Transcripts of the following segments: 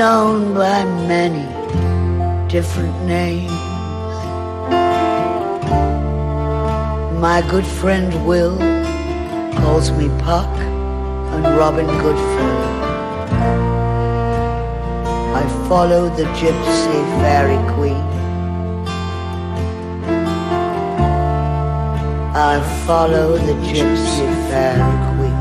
known by many different names. My good friend Will calls me Puck and Robin Goodfellow. I follow the gypsy fairy queen. I follow the gypsy fairy queen.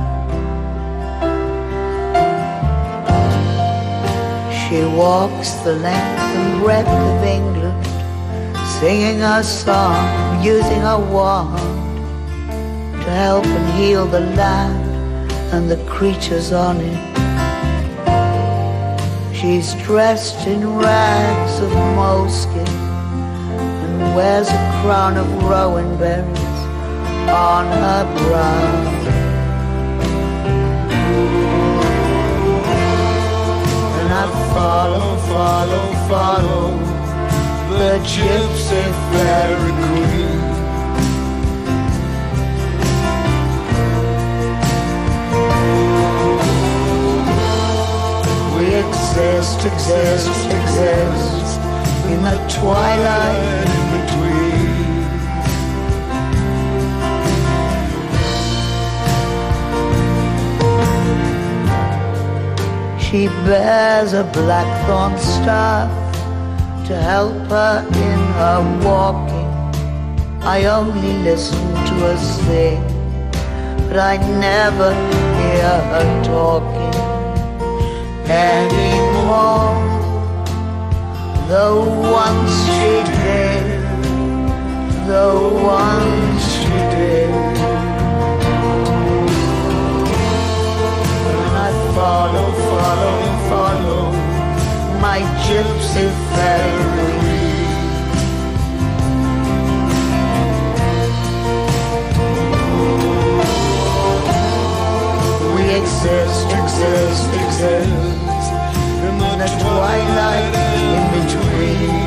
She walks the length and breadth of England, singing her song, using her wand to help and heal the land and the creatures on it. She's dressed in rags of moleskin and wears a crown of rowan berries on her brow. And I follow, follow, follow the gypsy fairy queen. We exist, exist, exist in the twilight in between. She bears a blackthorn staff to help her in her walking. I only listen to her sing, but I never hear her talking anymore. Though once she did, though once she did. And I follow, follow, follow my gypsy fairy. We exist, exist, exist in the twilight in between.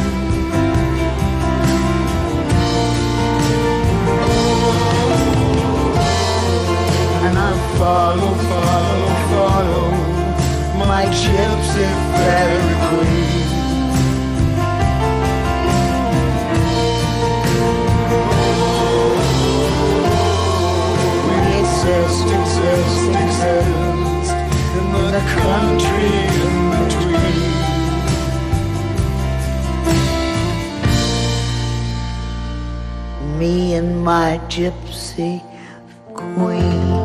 And I follow, follow, follow my gypsy fairy queen. We exist, exist, exist in the country in between. Me and my gypsy queen.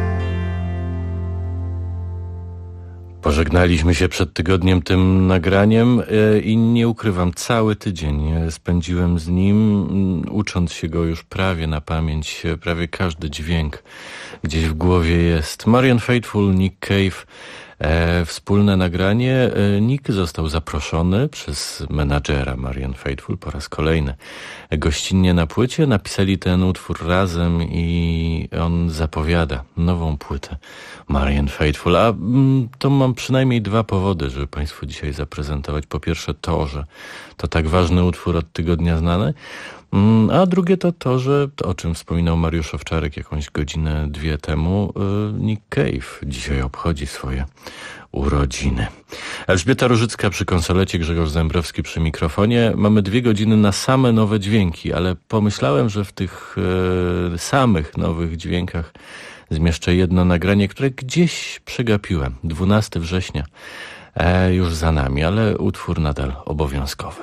Pożegnaliśmy się przed tygodniem tym nagraniem i nie ukrywam, cały tydzień spędziłem z nim, ucząc się go już prawie na pamięć, prawie każdy dźwięk gdzieś w głowie jest. Marianne Faithfull, Nick Cave, wspólne nagranie. Nick został zaproszony przez menadżera Marianne Faithfull po raz kolejny gościnnie na płycie. Napisali ten utwór razem i on zapowiada nową płytę Marianne Faithfull. A to mam przynajmniej dwa powody, żeby Państwu dzisiaj zaprezentować. Po pierwsze to, że to tak ważny utwór od tygodnia znany, a drugie to, że to, o czym wspominał Mariusz Owczarek jakąś godzinę, dwie temu, Nick Cave dzisiaj obchodzi swoje urodziny. Elżbieta Różycka przy konsolecie, Grzegorz Zembrowski przy mikrofonie. Mamy 2 godziny na same nowe dźwięki, ale pomyślałem, że w tych samych nowych dźwiękach zmieszczę jedno nagranie, które gdzieś przegapiłem. 12 września już za nami, ale utwór nadal obowiązkowy.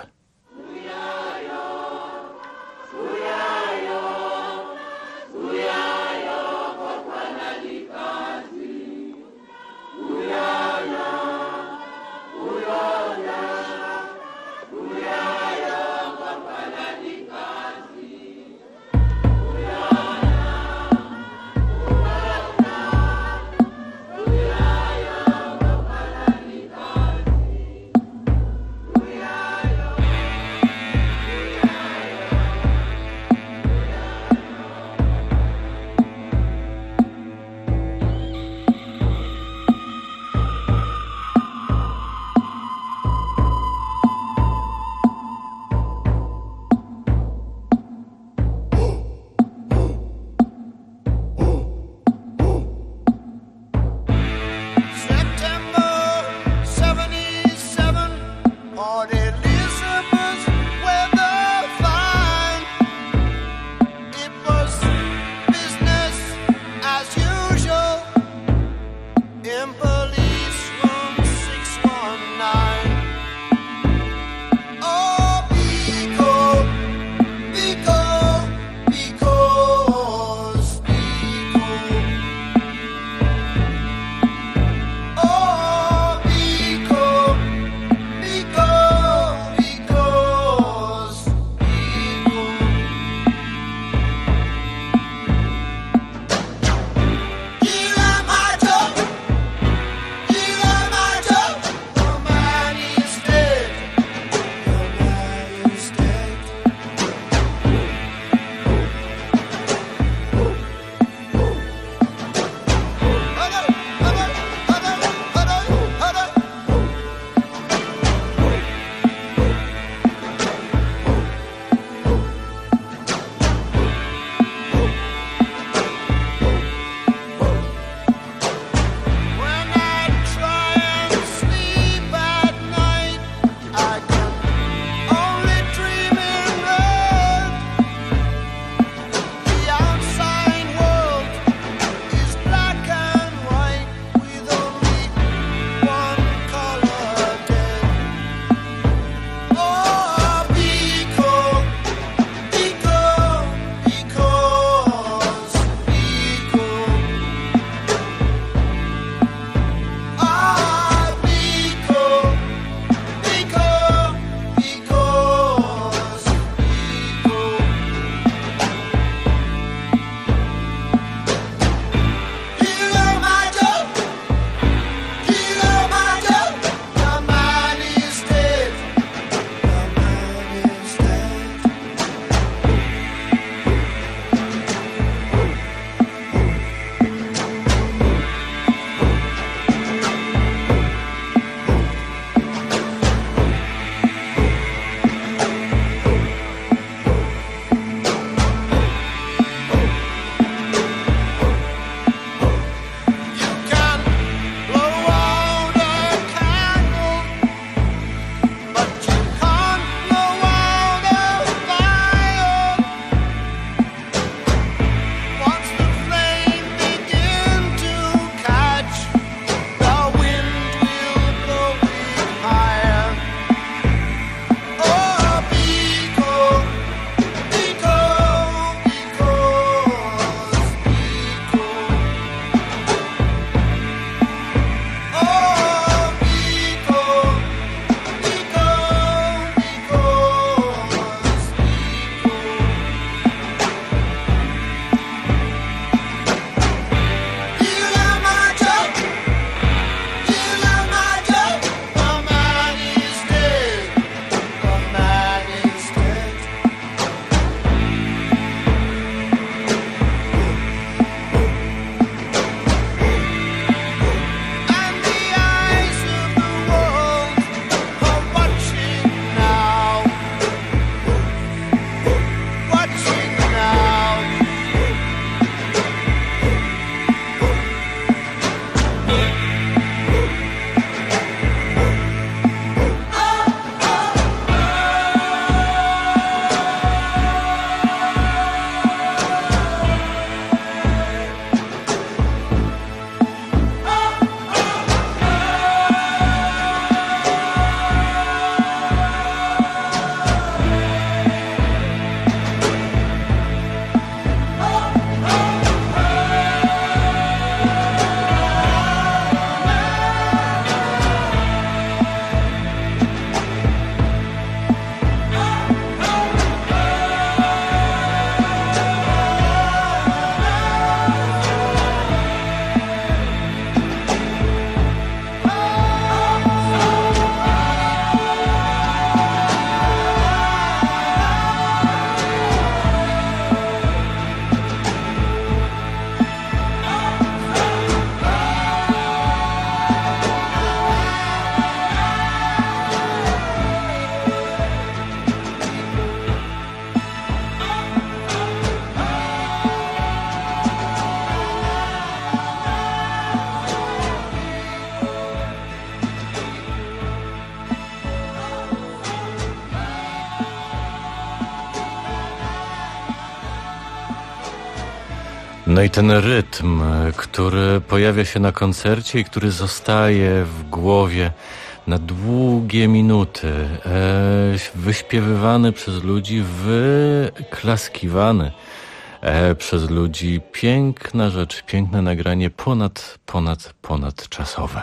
No i ten rytm, który pojawia się na koncercie i który zostaje w głowie na długie minuty, wyśpiewywany przez ludzi, wyklaskiwany przez ludzi. Piękna rzecz, piękne nagranie, ponadczasowe.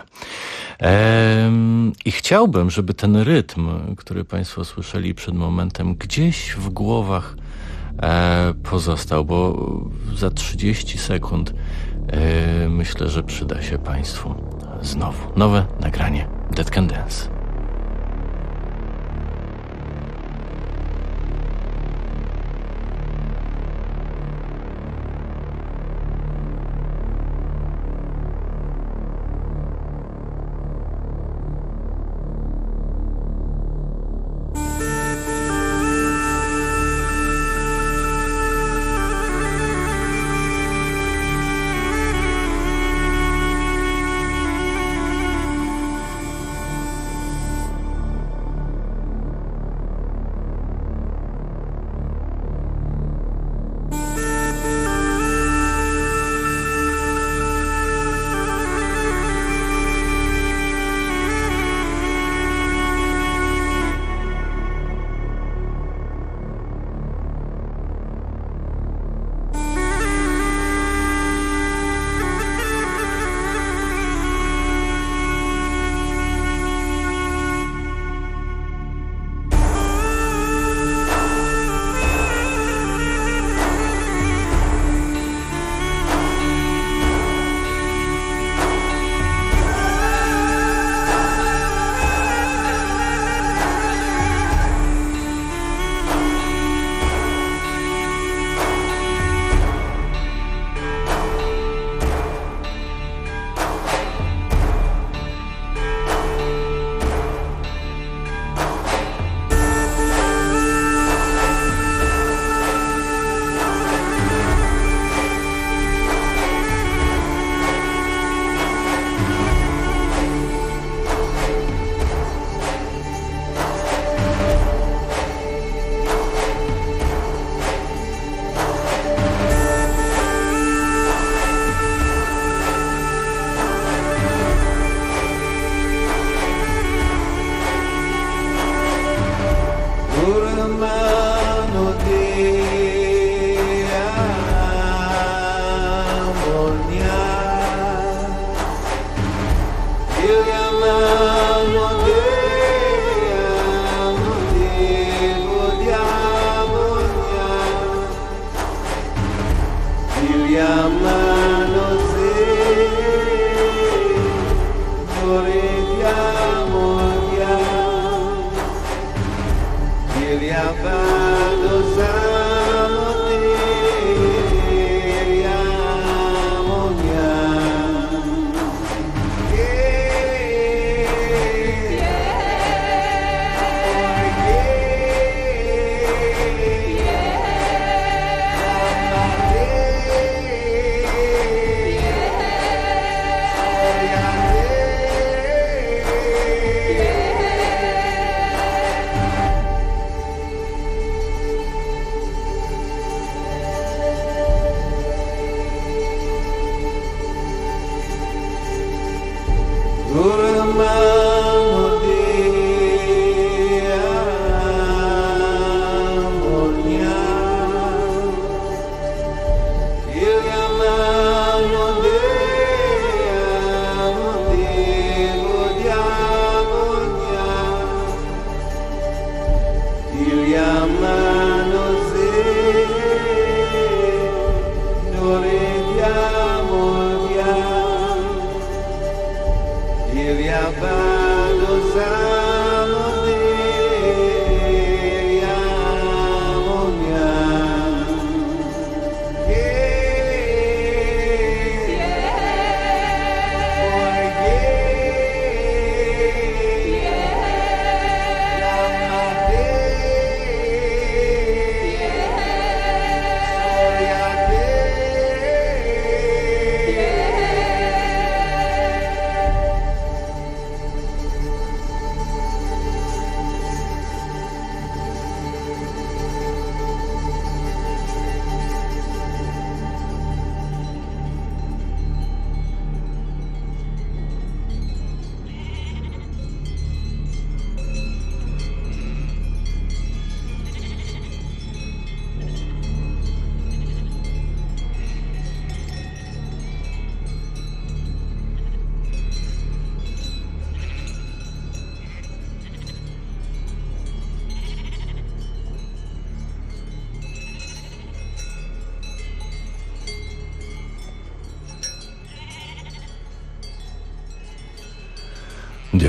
I chciałbym, żeby ten rytm, który Państwo słyszeli przed momentem, gdzieś w głowach pozostał, bo za 30 sekund myślę, że przyda się Państwu znowu nowe nagranie Dead Can Dance.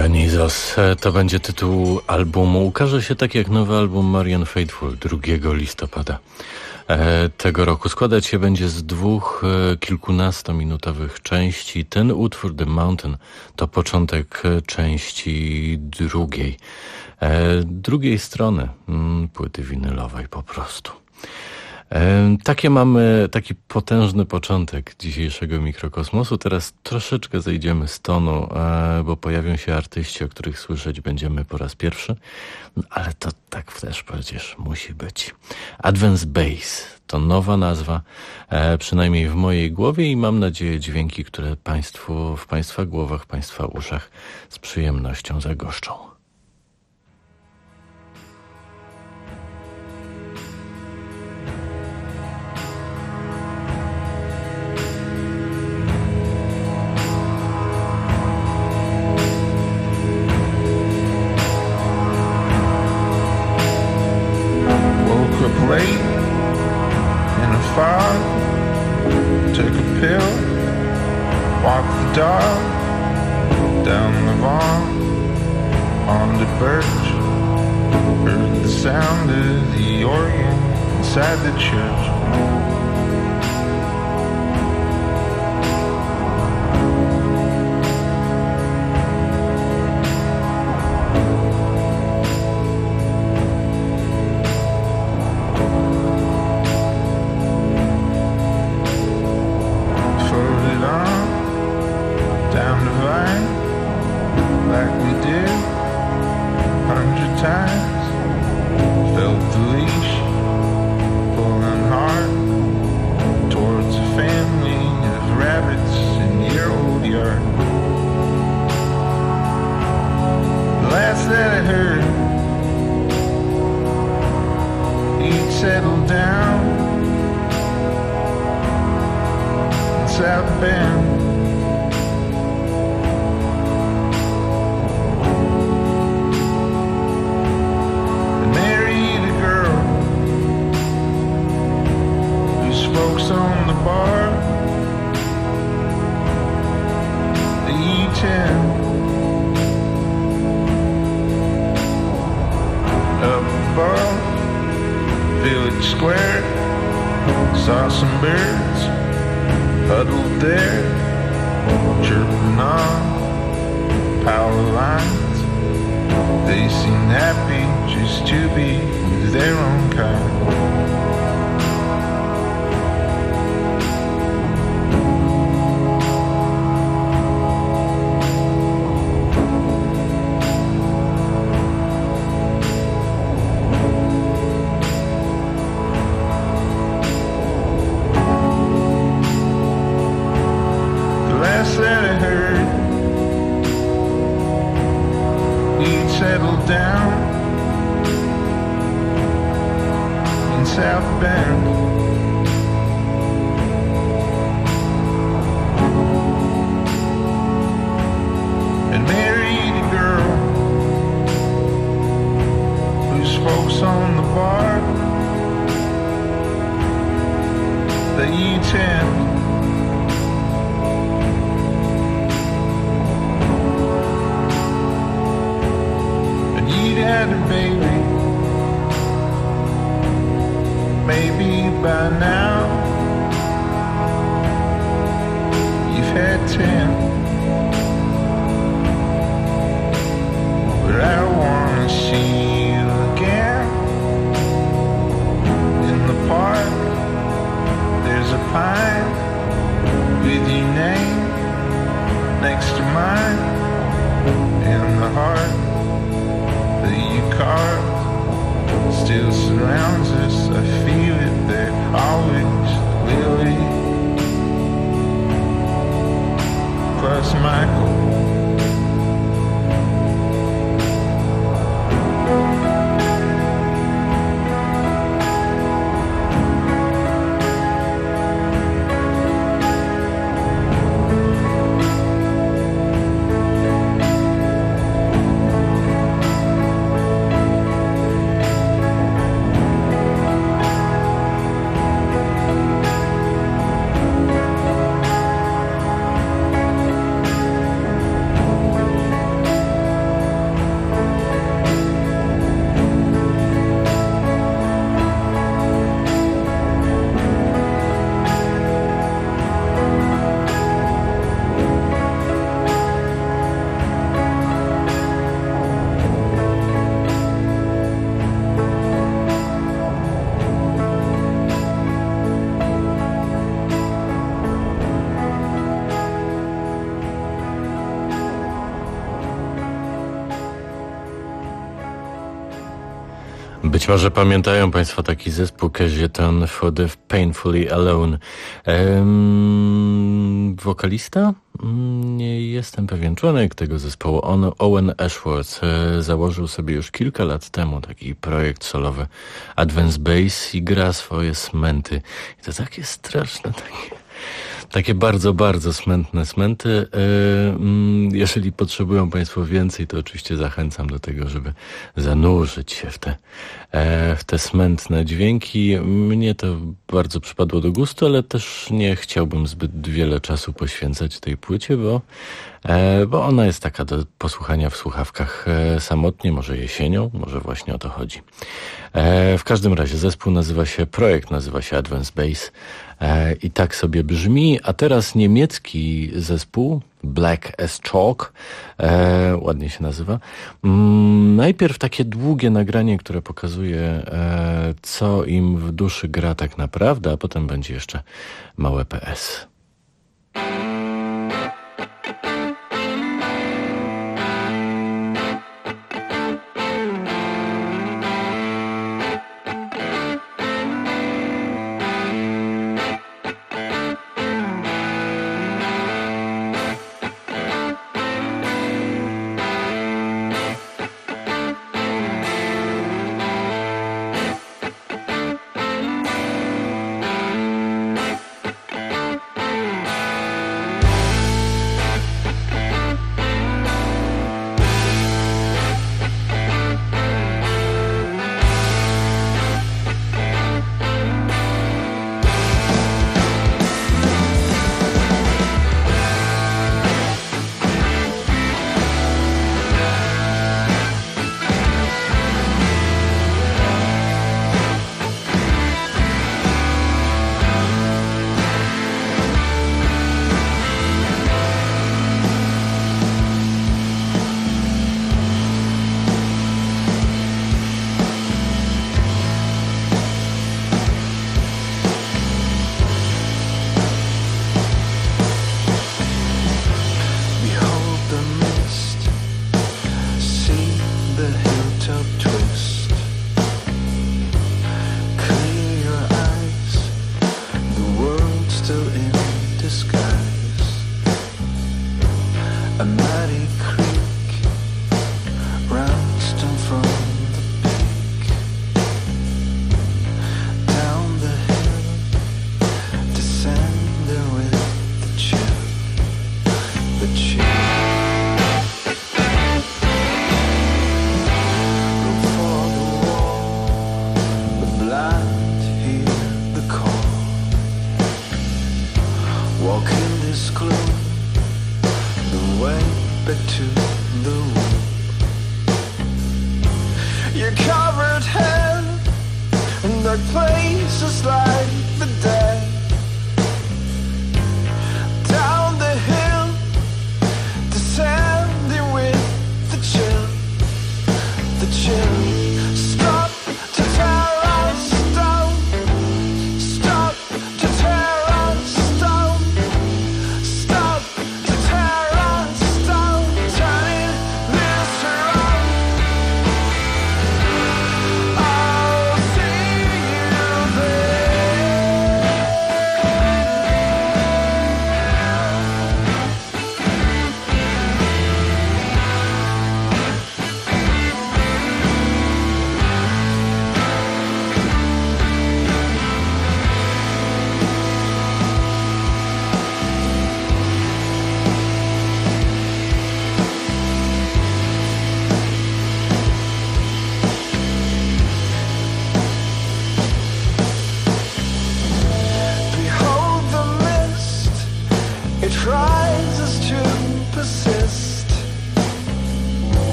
Dionysos, to będzie tytuł albumu. Ukaże się tak jak nowy album Marianne Faithfull 2 listopada tego roku. Składać się będzie z 2 kilkunastominutowych części. Ten utwór The Mountain to początek części drugiej strony płyty winylowej po prostu. Taki potężny początek dzisiejszego mikrokosmosu. Teraz troszeczkę zejdziemy z tonu, bo pojawią się artyści, o których słyszeć będziemy po raz pierwszy, ale to tak też przecież musi być. Advance Bass to nowa nazwa, przynajmniej w mojej głowie, i mam nadzieję dźwięki, które w Państwa głowach, Państwa uszach z przyjemnością zagoszczą. Inside the church, floated on down the vine like we did 100 times, felt the leash pulling hard towards a family of rabbits in your old yard. The last that I heard, he'd settled down in South Bend. Folks on the bar, the E10 up above Village Square, saw some birds huddled there, chirping on power lines. They seemed happy just to be with their own kind. That I heard, he'd settled down in South Bend. And married a girl whose folks on the bar, the E10. Had a baby, maybe by now you've had 10, but I wanna see you again in the park. There's a pine with your name next to mine, in the heart that you carved still surrounds us. I feel it there, always will be. może pamiętają Państwo taki zespół Cajetan for the Painfully Alone. Wokalista? Nie jestem pewien. Członek tego zespołu, Owen Ashworth, założył sobie już kilka lat temu taki projekt solowy Advance Bass i gra swoje smęty. I to takie straszne, takie bardzo, bardzo smęty. Jeżeli potrzebują Państwo więcej, to oczywiście zachęcam do tego, żeby zanurzyć się w te smętne dźwięki. Mnie to bardzo przypadło do gustu, ale też nie chciałbym zbyt wiele czasu poświęcać tej płycie, bo ona jest taka do posłuchania w słuchawkach samotnie, może jesienią, może właśnie o to chodzi. W każdym razie projekt nazywa się Advance Bass i tak sobie brzmi, a teraz niemiecki zespół Black as Chalk, ładnie się nazywa. Najpierw takie długie nagranie, które pokazuje, co im w duszy gra tak naprawdę, a potem będzie jeszcze małe PS.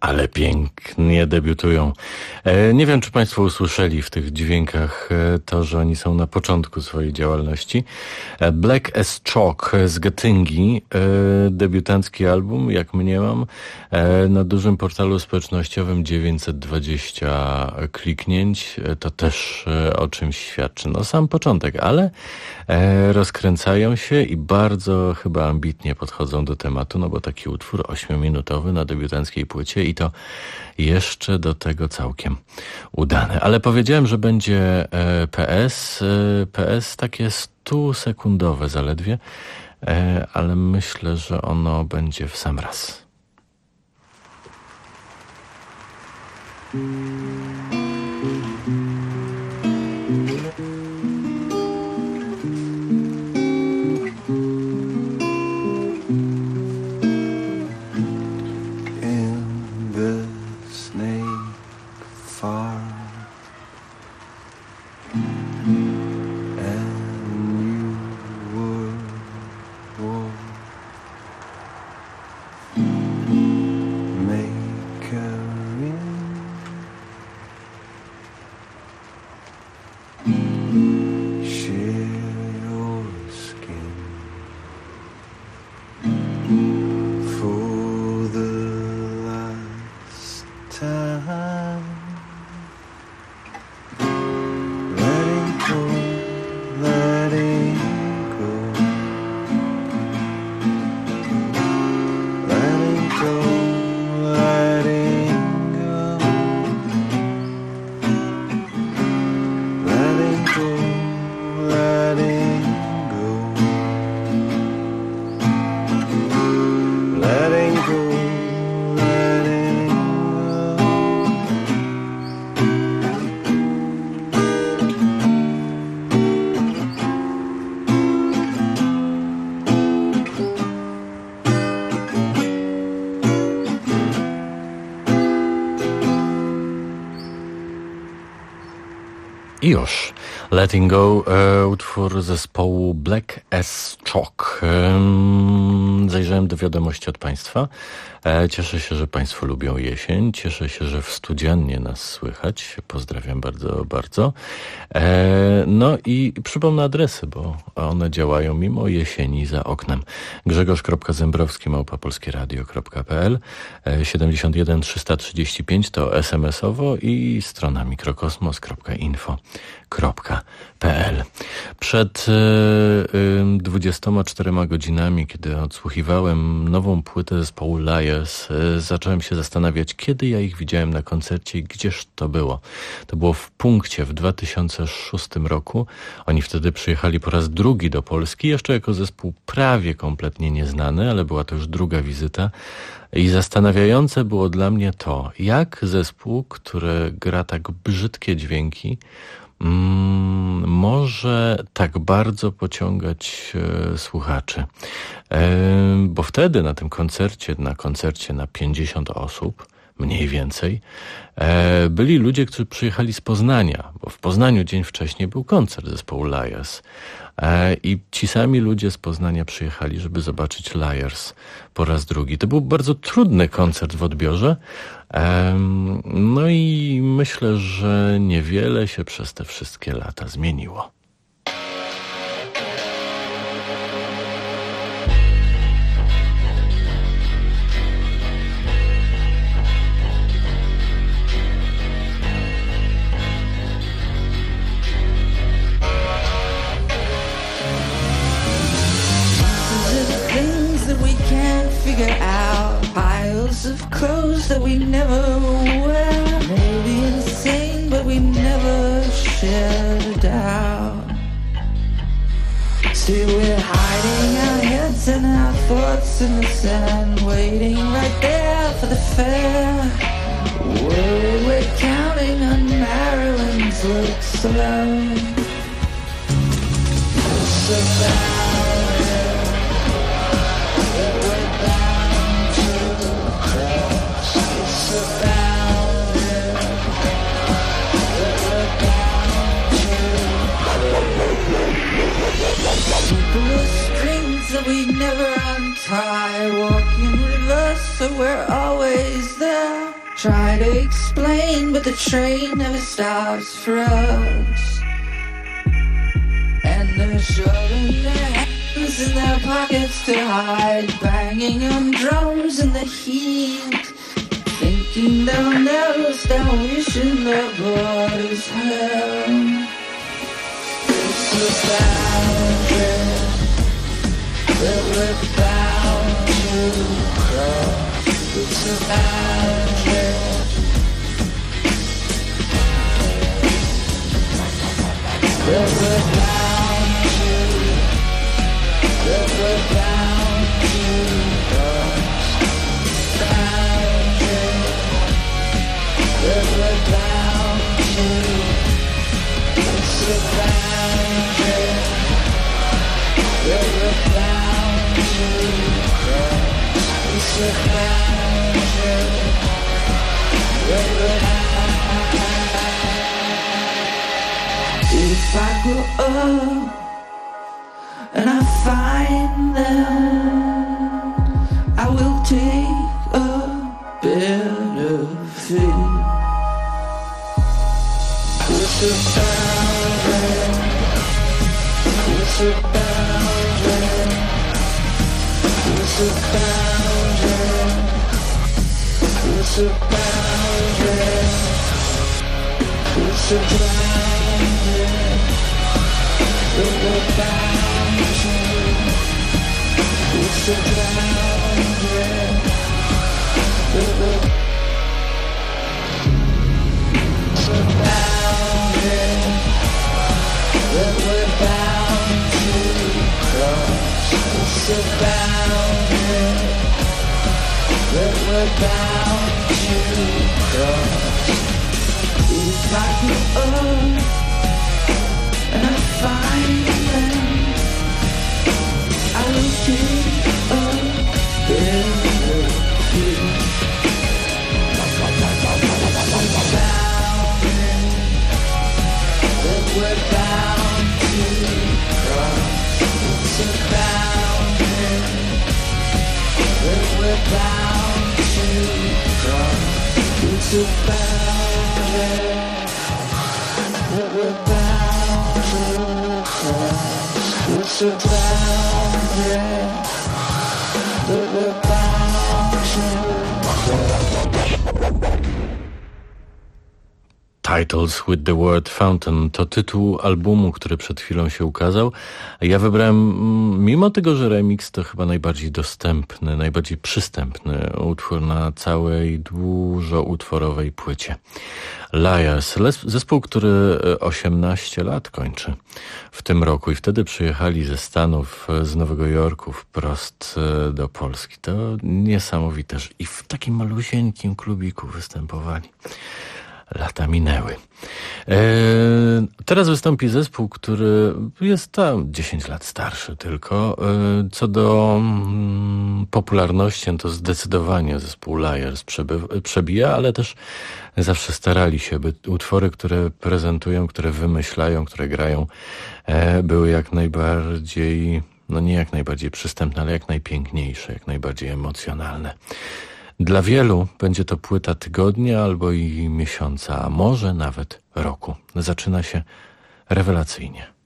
ale pięknie debiutują. Nie wiem, czy Państwo usłyszeli w tych dźwiękach to, że oni są na początku swojej działalności. Black as Chalk z Getyngi, debiutancki album, jak mniemam, na dużym portalu społecznościowym 920 kliknięć. To też o czymś świadczy. No sam początek, ale rozkręcają się i bardzo chyba ambitnie podchodzą do tematu, no bo taki utwór 8-minutowy na debiutanckiej płycie i to jeszcze do tego całkiem udane. Ale powiedziałem, że będzie PS takie 100-sekundowe zaledwie, ale myślę, że ono będzie w sam raz. I już. Letting Go, utwór zespołu Black as Chalk. Zajrzałem do wiadomości od Państwa. Cieszę się, że Państwo lubią jesień. Cieszę się, że w Studziannie nas słychać. Pozdrawiam bardzo, bardzo. No i przypomnę adresy, bo one działają mimo jesieni za oknem. Grzegorz.Zembrowski@polskieradio.pl 71 335 to SMS-owo i strona mikrokosmos.info.pl. Przed 24 godzinami, kiedy odsłuchiwałem nową płytę zespołu Liars, zacząłem się zastanawiać, kiedy ja ich widziałem na koncercie i gdzież to było. To było w Punkcie w 2006 roku. Oni wtedy przyjechali po raz drugi do Polski, jeszcze jako zespół prawie kompletnie nieznany, ale była to już druga wizyta. I zastanawiające było dla mnie to, jak zespół, który gra tak brzydkie dźwięki, może tak bardzo pociągać słuchaczy. Bo wtedy na tym koncercie, na 50 osób, mniej więcej, byli ludzie, którzy przyjechali z Poznania, bo w Poznaniu dzień wcześniej był koncert zespołu Liars. I ci sami ludzie z Poznania przyjechali, żeby zobaczyć Liars po raz drugi. To był bardzo trudny koncert w odbiorze. No i myślę, że niewiele się przez te wszystkie lata zmieniło. Figure out piles of clothes that we never wear. Maybe insane, but we never shared a doubt. See, we're hiding our heads and our thoughts in the sand, waiting right there for the fair. Worried we're counting on Marilyn's looks alone. It's about strings that we never untie, walk in reverse so we're always there. try to explain, but the train never stops for us. And they're shoving their hands in their pockets to hide, banging on drums in the heat, thinking they'll never stop wishing their blood is hell. It's a boundary that we're bound to cross. It's a boundary that we're bound to, that we're bound to cross. Boundary that we're bound to. It's a boundary that we're bound to cross. It's a boundary that we're bound to. If I grow up and I find them, I will take a better fate. It's a boundary, it's a boundary, it's a boundary, it's a boundary, it's a boundary that we're bound to. It's a boundary that we're, it's a boundary that we're bound to cross. It's a boundary that we're bound to cross. If I grew up and I find them, I will take a better view. That we're bound to cross. It's a boundary that we're bound to cross. It's a boundary that we're bound to cross. It's a boundary that we're bound to cross. Titles with the Word Fountain to tytuł albumu, który przed chwilą się ukazał. Ja wybrałem, mimo tego, że remix to chyba najbardziej dostępny, najbardziej przystępny utwór na całej dużoutworowej płycie. Liars, zespół, który 18 lat kończy w tym roku i wtedy przyjechali ze Stanów, z Nowego Jorku wprost do Polski. To niesamowite, że i w takim malusieńkim klubiku występowali. Lata minęły. Teraz wystąpi zespół, który jest tam 10 lat starszy tylko. Co do popularności, to zdecydowanie zespół Liars przebija, ale też zawsze starali się, by utwory, które prezentują, które wymyślają, które grają, były jak najbardziej, no nie jak najbardziej przystępne, ale jak najpiękniejsze, jak najbardziej emocjonalne. Dla wielu będzie to płyta tygodnia albo i miesiąca, a może nawet roku. Zaczyna się rewelacyjnie.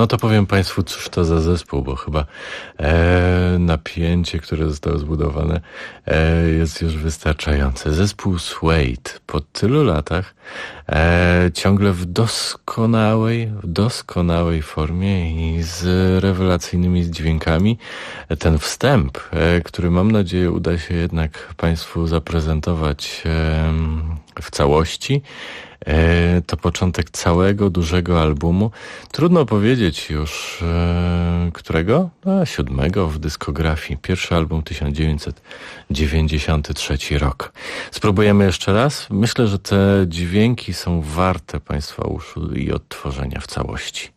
No to powiem Państwu, cóż to za zespół, bo chyba napięcie, które zostało zbudowane, jest już wystarczające. Zespół Suede po tylu latach ciągle w doskonałej formie i z rewelacyjnymi dźwiękami. Ten wstęp, który mam nadzieję uda się jednak Państwu zaprezentować w całości, to początek całego dużego albumu. Trudno powiedzieć już którego? 7 w dyskografii. Pierwszy album 1993 rok. Spróbujemy jeszcze raz. Myślę, że te dźwięki są warte Państwa uszu i odtworzenia w całości.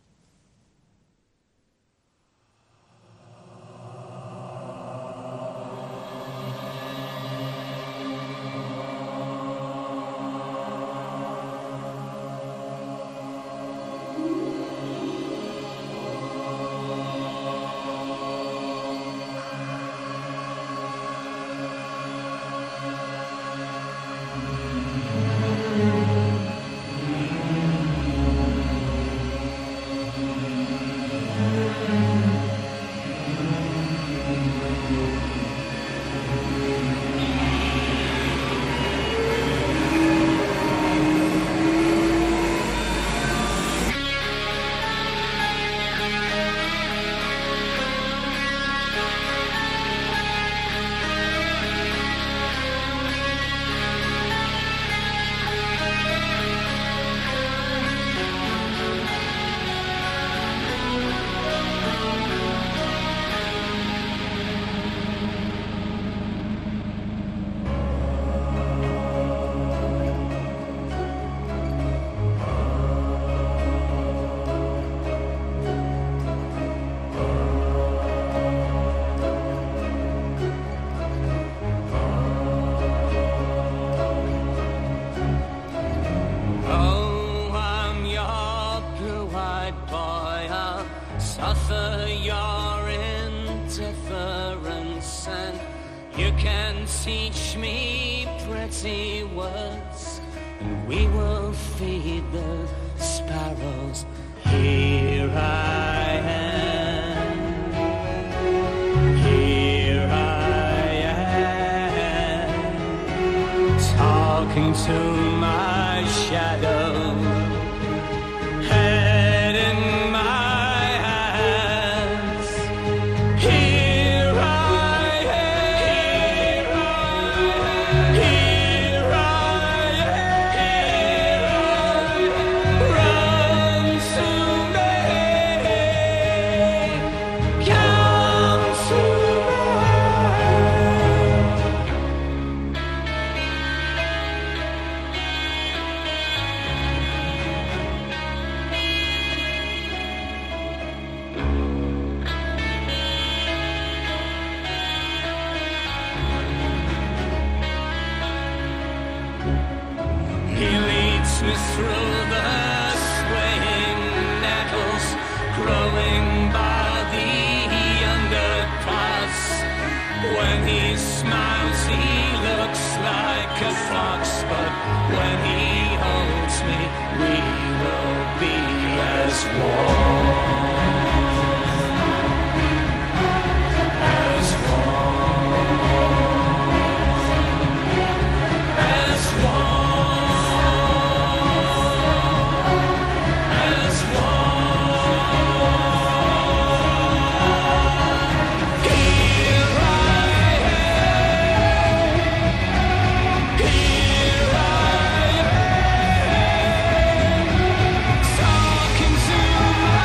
Talking to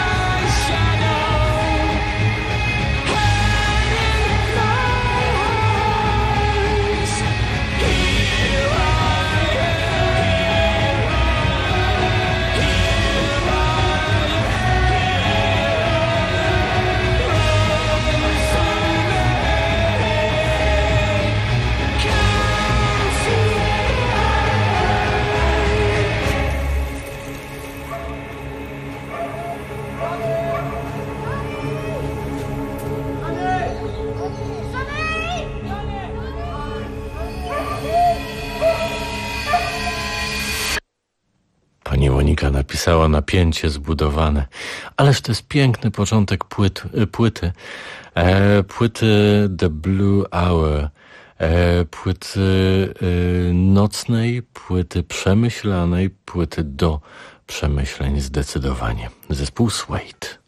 Monika napisała napięcie zbudowane. Ależ to jest piękny początek płyty. Płyty The Blue Hour. Płyty nocnej, płyty przemyślanej, płyty do przemyśleń zdecydowanie. Zespół Suede.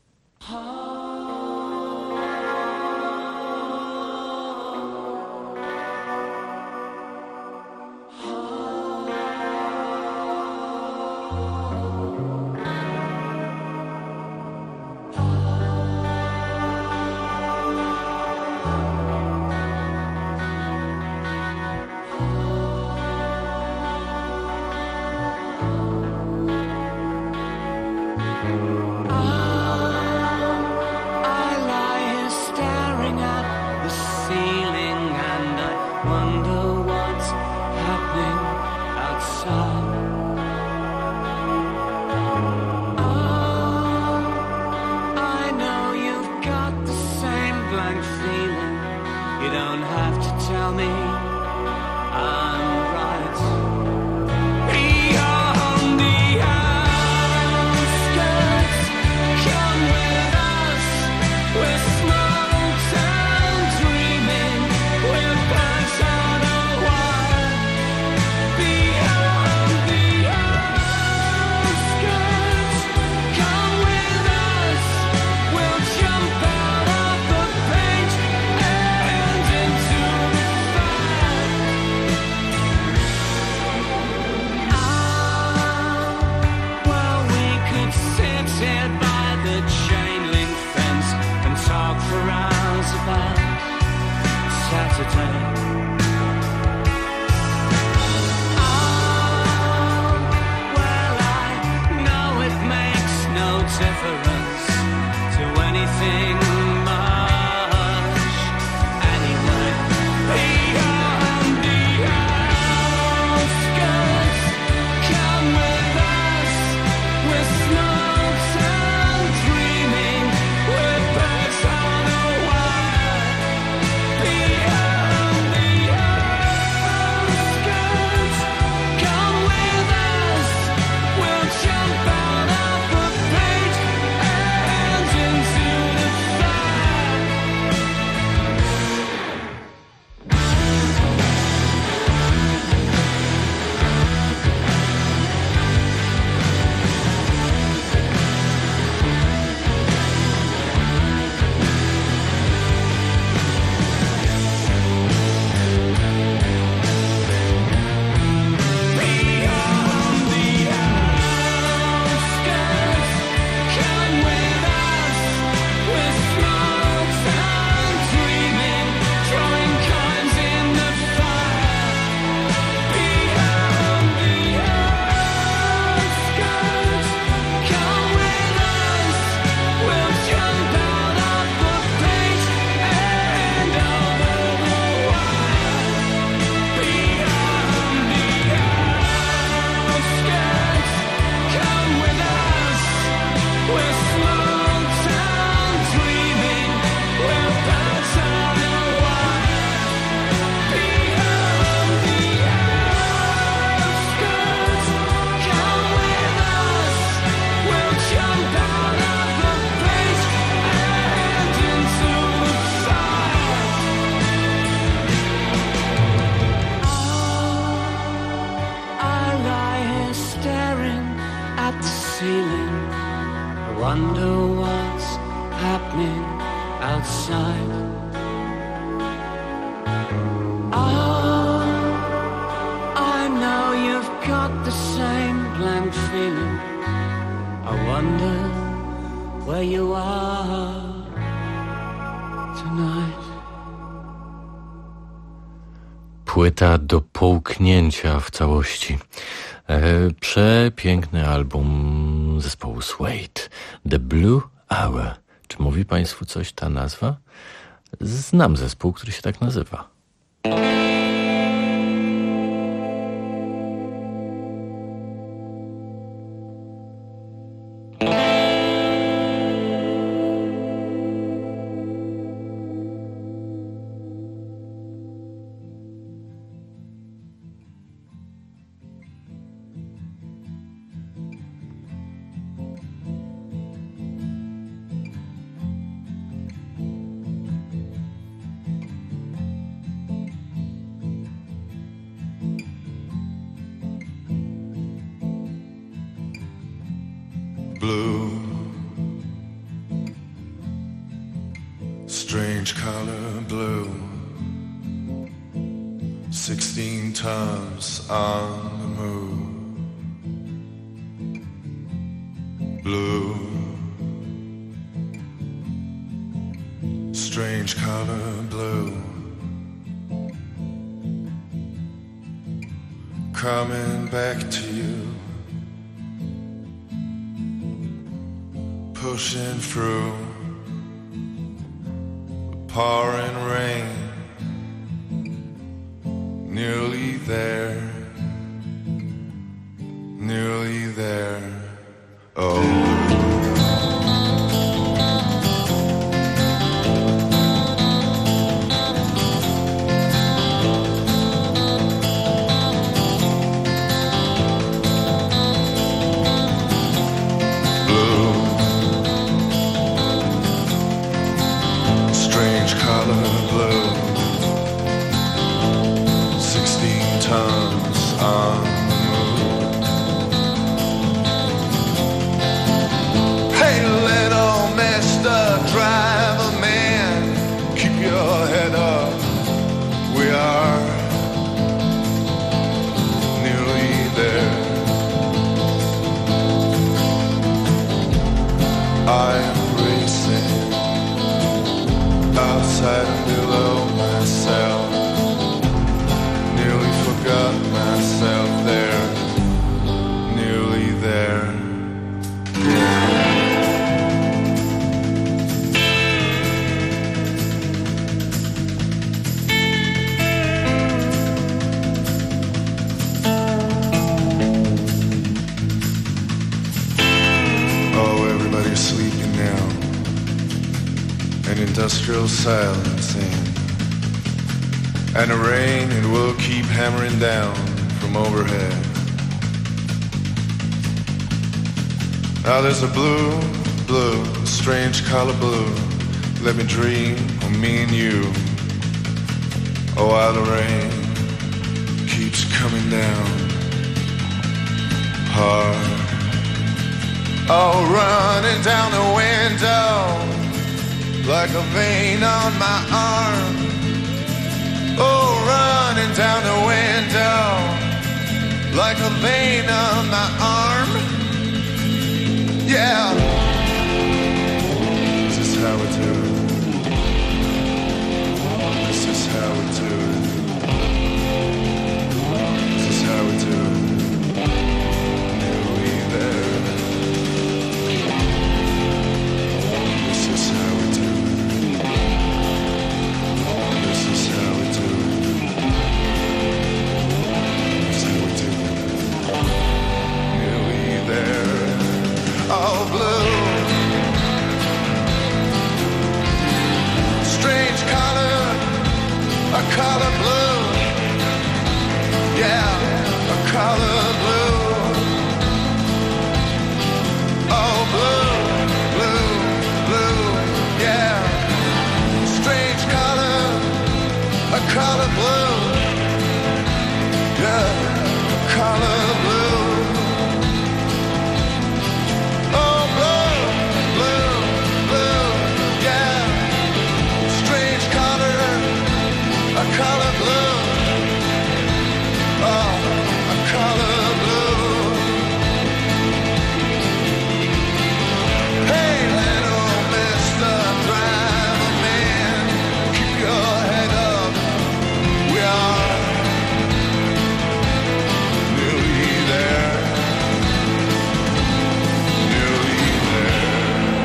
Płyta do połknięcia w całości. Przepiękny album zespołu Suede. The Blue Hour. Czy mówi Państwu coś ta nazwa? Znam zespół, który się tak nazywa. blue, strange color blue, 16 tons on the move. Blue, strange color blue, coming back to you, pushing through the pouring rain, nearly there, nearly there. Oh, outside and below myself, nearly forgot myself there, nearly there. Oh, everybody's sleeping now. An industrial silence and the rain, it will keep hammering down from overhead. Now there's a blue, blue, strange color blue. Let me dream of me and you. Oh, while the rain keeps coming down hard. Oh, running down the window like a vein on my arm. Oh, running down the window like a vein on my arm. Yeah. This is how we do it. This is how we do it. This is how we do it. Nearly there. This is how we do it. This is how we do it. This is how we do it. Nearly there. Oh, blue, strange color, a color blue, yeah, a color blue. Oh, blue, blue, blue, yeah, strange color, a color blue, yeah, a color blue. Color blue, oh, a color blue. Hey, little Mr. Driver Man, keep your head up. We are nearly there, nearly there.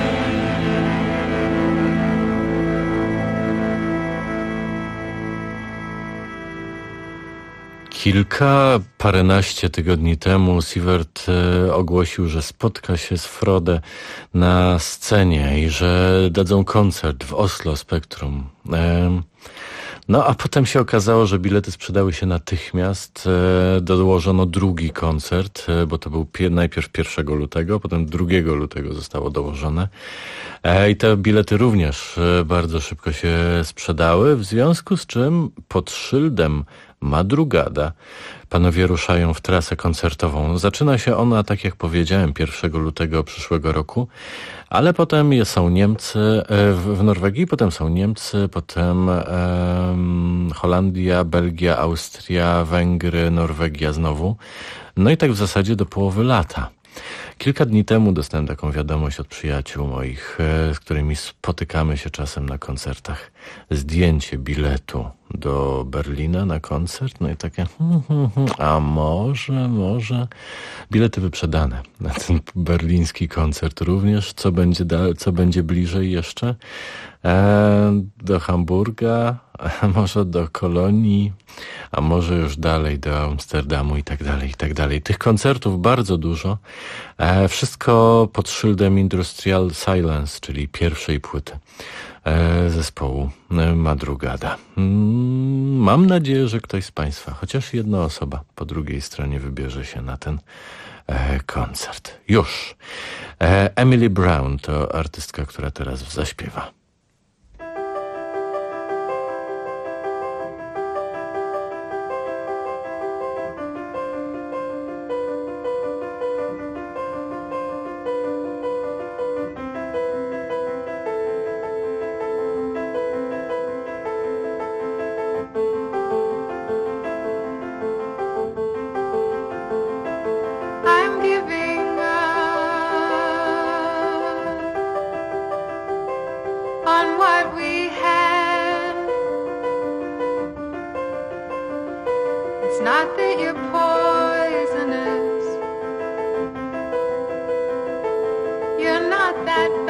Paręnaście tygodni temu Sivert ogłosił, że spotka się z Frode na scenie i że dadzą koncert w Oslo Spektrum. No a potem się okazało, że bilety sprzedały się natychmiast. Dołożono drugi koncert, bo to był najpierw 1 lutego, potem 2 lutego zostało dołożone. I te bilety również bardzo szybko się sprzedały, w związku z czym pod szyldem Madrugada. Panowie ruszają w trasę koncertową. Zaczyna się ona, tak jak powiedziałem, 1 lutego przyszłego roku, ale potem są Niemcy w Norwegii, potem są Niemcy, potem Holandia, Belgia, Austria, Węgry, Norwegia znowu. No i tak w zasadzie do połowy lata. Kilka dni temu dostałem taką wiadomość od przyjaciół moich, z którymi spotykamy się czasem na koncertach. Zdjęcie biletu do Berlina na koncert. No i takie, a może bilety wyprzedane na ten berliński koncert również. Co będzie bliżej jeszcze? Do Hamburga, a może do Kolonii, a może już dalej do Amsterdamu i tak dalej, i tak dalej. Tych koncertów bardzo dużo. Wszystko pod szyldem Industrial Silence, czyli pierwszej płyty zespołu Madrugada. Mam nadzieję, że ktoś z Państwa, chociaż jedna osoba po drugiej stronie wybierze się na ten koncert. Już. Emily Brown to artystka, która teraz zaśpiewa. Not that you're poisonous, you're not that bad.